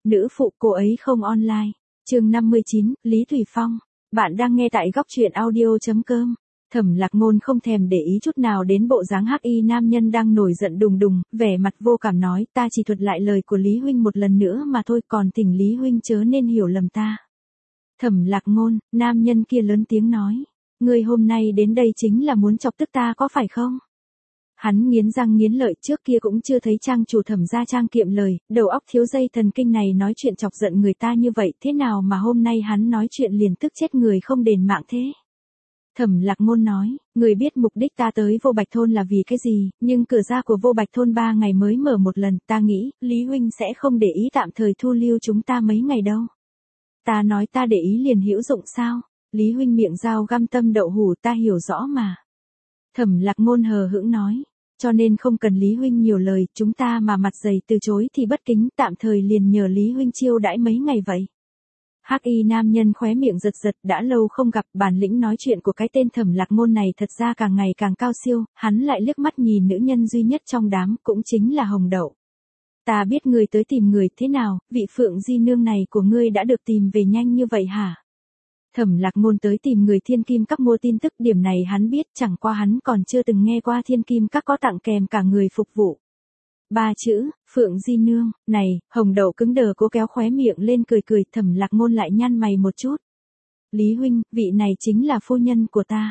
Nữ phụ cô ấy không online. Chương 59, Lý Thủy Phong. Bạn đang nghe tại góc truyện audio.com. Thẩm Lạc Ngôn không thèm để ý chút nào đến bộ dáng hắc y nam nhân đang nổi giận đùng đùng, vẻ mặt vô cảm nói, ta chỉ thuật lại lời của Lý huynh một lần nữa mà thôi, còn thỉnh Lý huynh chớ nên hiểu lầm ta. Thẩm Lạc Ngôn, nam nhân kia lớn tiếng nói, ngươi hôm nay đến đây chính là muốn chọc tức ta có phải không? Hắn nghiến răng nghiến lợi, trước kia cũng chưa thấy trang chủ Thẩm gia trang kiệm lời, đầu óc thiếu dây thần kinh này nói chuyện chọc giận người ta như vậy, thế nào mà hôm nay hắn nói chuyện liền tức chết người không đền mạng thế? Thẩm Lạc Ngôn nói, người biết mục đích ta tới Vô Bạch Thôn là vì cái gì, nhưng cửa ra của Vô Bạch Thôn 3 ngày mới mở một lần, ta nghĩ, Lý huynh sẽ không để ý tạm thời thu lưu chúng ta mấy ngày đâu. Ta nói ta để ý liền hữu dụng sao? Lý huynh miệng dao găm tâm đậu hủ, ta hiểu rõ mà. Thẩm Lạc Ngôn hờ hững nói, cho nên không cần Lý huynh nhiều lời, chúng ta mà mặt dày từ chối thì bất kính, tạm thời liền nhờ Lý huynh chiêu đãi mấy ngày vậy. Hắc y nam nhân khóe miệng giật giật, đã lâu không gặp, bản lĩnh nói chuyện của cái tên Thẩm Lạc Ngôn này thật ra càng ngày càng cao siêu, hắn lại liếc mắt nhìn nữ nhân duy nhất trong đám, cũng chính là Hồng Đậu. Ta biết người tới tìm người, thế nào, vị Phượng Di Nương này của ngươi đã được tìm về nhanh như vậy hả? Thẩm Lạc Ngôn tới tìm người Thiên Kim Các mua tin tức, điểm này hắn biết, chẳng qua hắn còn chưa từng nghe qua Thiên Kim Các có tặng kèm cả người phục vụ. 3 chữ, Phượng Di Nương, này, Hồng Đậu cứng đờ cố kéo khóe miệng lên cười cười, Thẩm Lạc Ngôn lại nhăn mày một chút. Lý huynh, vị này chính là phu nhân của ta.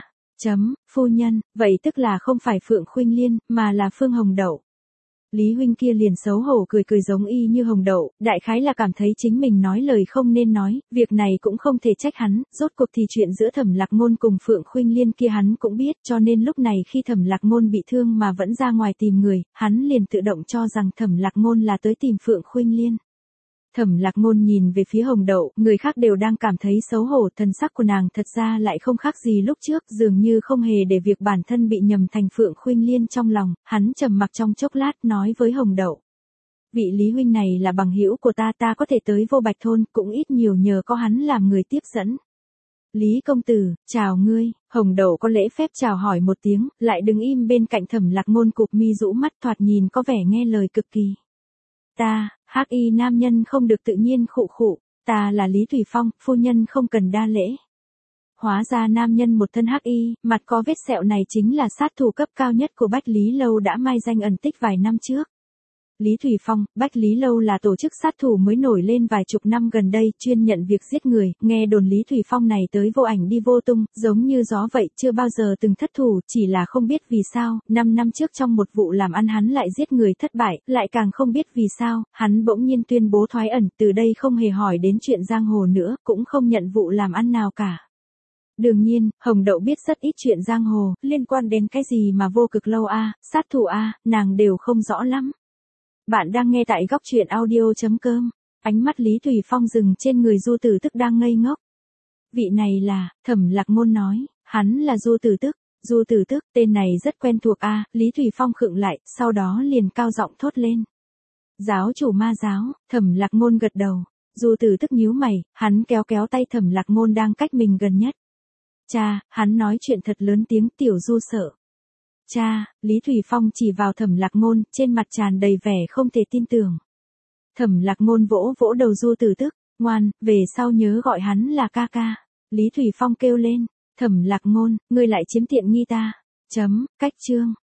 Phu nhân, vậy tức là không phải Phượng Khuynh Liên, mà là Phương Hồng Đậu. Lý huynh kia liền xấu hổ cười cười giống y như Hồng Đậu, đại khái là cảm thấy chính mình nói lời không nên nói, việc này cũng không thể trách hắn, rốt cuộc thì chuyện giữa Thẩm Lạc Ngôn cùng Phượng Khuynh Liên kia hắn cũng biết, cho nên lúc này khi Thẩm Lạc Ngôn bị thương mà vẫn ra ngoài tìm người, hắn liền tự động cho rằng Thẩm Lạc Ngôn là tới tìm Phượng Khuynh Liên. Thẩm Lạc Ngôn nhìn về phía Hồng Đậu, người khác đều đang cảm thấy xấu hổ, thần sắc của nàng thật ra lại không khác gì lúc trước, dường như không hề để việc bản thân bị nhầm thành Phượng Khuynh Liên trong lòng, hắn trầm mặc trong chốc lát nói với Hồng Đậu. Vị Lý huynh này là bằng hữu của ta, ta có thể tới Vô Bạch Thôn, cũng ít nhiều nhờ có hắn làm người tiếp dẫn. Lý công tử, chào ngươi, Hồng Đậu có lễ phép chào hỏi một tiếng, lại đứng im bên cạnh Thẩm Lạc Ngôn cụp mi rũ mắt thoạt nhìn có vẻ nghe lời cực kỳ. Ta, hắc y nam nhân không được tự nhiên khụ khụ, ta là Lý Thủy Phong, phu nhân không cần đa lễ. Hóa ra nam nhân một thân hắc y, mặt có vết sẹo này chính là sát thủ cấp cao nhất của Bách Lý Lâu đã mai danh ẩn tích vài năm trước. Lý Thủy Phong, Bách Lý Lâu là tổ chức sát thủ mới nổi lên vài chục năm gần đây, chuyên nhận việc giết người, nghe đồn Lý Thủy Phong này tới vô ảnh đi vô tung, giống như gió vậy, chưa bao giờ từng thất thủ, chỉ là không biết vì sao, 5 năm trước trong một vụ làm ăn hắn lại giết người thất bại, lại càng không biết vì sao, hắn bỗng nhiên tuyên bố thoái ẩn, từ đây không hề hỏi đến chuyện giang hồ nữa, cũng không nhận vụ làm ăn nào cả. Đương nhiên, Hồng Đậu biết rất ít chuyện giang hồ, liên quan đến cái gì mà Vô Cực Lâu sát thủ nàng đều không rõ lắm. Bạn đang nghe tại góc truyện audio.com. Ánh mắt Lý Thủy Phong dừng trên người Du Tử Tức đang ngây ngốc. Vị này là, Thẩm Lạc Ngôn nói, hắn là Du Tử Tức. Du Tử Tức, tên này rất quen thuộc Lý Thủy Phong khựng lại, sau đó liền cao giọng thốt lên. Giáo chủ Ma giáo, Thẩm Lạc Ngôn gật đầu. Du Tử Tức nhíu mày, hắn kéo kéo tay Thẩm Lạc Ngôn đang cách mình gần nhất. Cha, hắn nói chuyện thật lớn tiếng, Tiểu Du sợ. Cha, Lý Thủy Phong chỉ vào Thẩm Lạc Ngôn, trên mặt tràn đầy vẻ không thể tin tưởng. Thẩm Lạc Ngôn vỗ vỗ đầu Du Tử Tức, ngoan, về sau nhớ gọi hắn là ca ca. Lý Thủy Phong kêu lên, Thẩm Lạc Ngôn, ngươi lại chiếm tiện nghi ta. Cách chương.